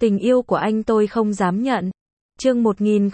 Tình yêu của anh tôi không dám nhận. Chương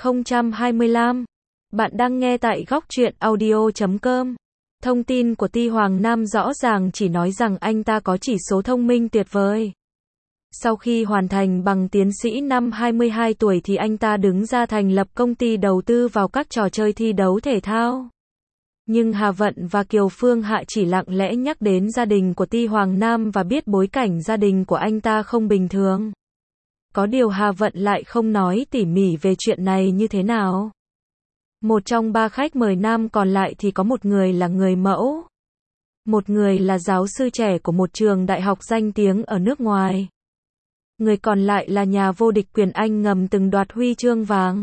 1025. Bạn đang nghe tại góc truyện audio.com. Thông tin của Ti Hoàng Nam rõ ràng chỉ nói rằng anh ta có chỉ số thông minh tuyệt vời. Sau khi hoàn thành bằng tiến sĩ năm 22 tuổi thì anh ta đứng ra thành lập công ty đầu tư vào các trò chơi thi đấu thể thao. Nhưng Hà Vận và Kiều Phương Hạ chỉ lặng lẽ nhắc đến gia đình của Ti Hoàng Nam và biết bối cảnh gia đình của anh ta không bình thường. Có điều Hà Vận lại không nói tỉ mỉ về chuyện này như thế nào. Một trong ba khách mời nam còn lại thì có một người là người mẫu. Một người là giáo sư trẻ của một trường đại học danh tiếng ở nước ngoài. Người còn lại là nhà vô địch quyền Anh ngầm từng đoạt huy chương vàng.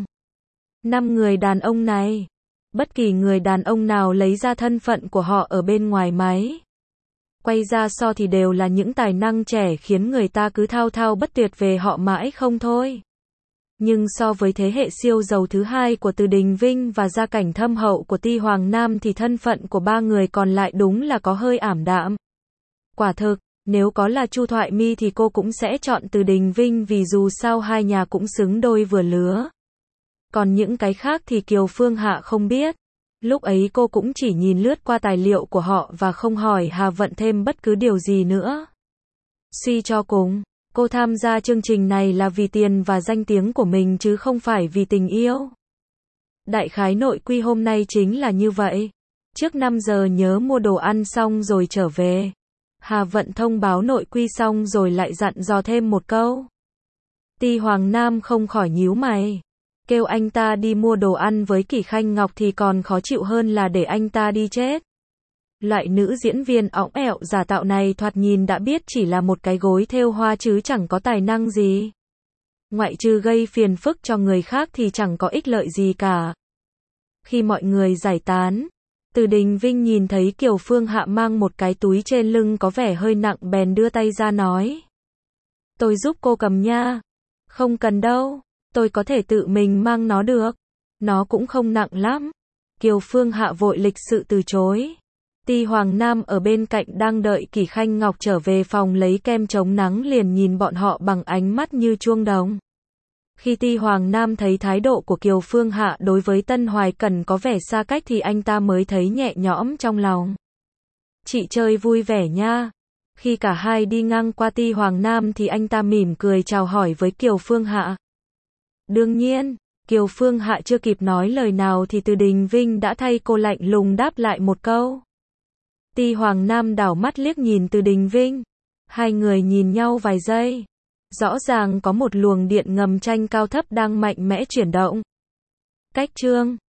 5 người đàn ông này. Bất kỳ người đàn ông nào lấy ra thân phận của họ ở bên ngoài máy quay ra so thì đều là những tài năng trẻ khiến người ta cứ thao thao bất tuyệt về họ mãi không thôi. Nhưng so với thế hệ siêu giàu thứ hai của Từ Đình Vinh và gia cảnh thâm hậu của Ti Hoàng Nam thì thân phận của ba người còn lại đúng là có hơi ảm đạm. Quả thực, nếu có là Chu Thoại My thì cô cũng sẽ chọn Từ Đình Vinh vì dù sao hai nhà cũng xứng đôi vừa lứa. Còn những cái khác thì Kiều Phương Hạ không biết. Lúc ấy cô cũng chỉ nhìn lướt qua tài liệu của họ và không hỏi Hà Vận thêm bất cứ điều gì nữa. Suy cho cùng, cô tham gia chương trình này là vì tiền và danh tiếng của mình chứ không phải vì tình yêu. Đại khái nội quy hôm nay chính là như vậy. Trước 5 giờ nhớ mua đồ ăn xong rồi trở về. Hà Vận thông báo nội quy xong rồi lại dặn dò thêm một câu. Ti Hoàng Nam không khỏi nhíu mày. Kêu anh ta đi mua đồ ăn với Kỷ Khanh Ngọc thì còn khó chịu hơn là để anh ta đi chết. Loại nữ diễn viên õng ẹo giả tạo này thoạt nhìn đã biết chỉ là một cái gối thêu hoa chứ chẳng có tài năng gì. Ngoại trừ gây phiền phức cho người khác thì chẳng có ích lợi gì cả. Khi mọi người giải tán, Từ Đình Vinh nhìn thấy Kiều Phương Hạ mang một cái túi trên lưng có vẻ hơi nặng bèn đưa tay ra nói. Tôi giúp cô cầm nha. Không cần đâu. Tôi có thể tự mình mang nó được. Nó cũng không nặng lắm. Kiều Phương Hạ vội lịch sự từ chối. Ti Hoàng Nam ở bên cạnh đang đợi Kỷ Khanh Ngọc trở về phòng lấy kem chống nắng liền nhìn bọn họ bằng ánh mắt như chuông đồng. Khi Ti Hoàng Nam thấy thái độ của Kiều Phương Hạ đối với Tân Hoài Cần có vẻ xa cách thì anh ta mới thấy nhẹ nhõm trong lòng. Chị chơi vui vẻ nha. Khi cả hai đi ngang qua Ti Hoàng Nam thì anh ta mỉm cười chào hỏi với Kiều Phương Hạ. Đương nhiên, Kiều Phương Hạ chưa kịp nói lời nào thì Từ Đình Vinh đã thay cô lạnh lùng đáp lại một câu. Ti Hoàng Nam đảo mắt liếc nhìn Từ Đình Vinh. Hai người nhìn nhau vài giây. Rõ ràng có một luồng điện ngầm tranh cao thấp đang mạnh mẽ chuyển động. Cách chương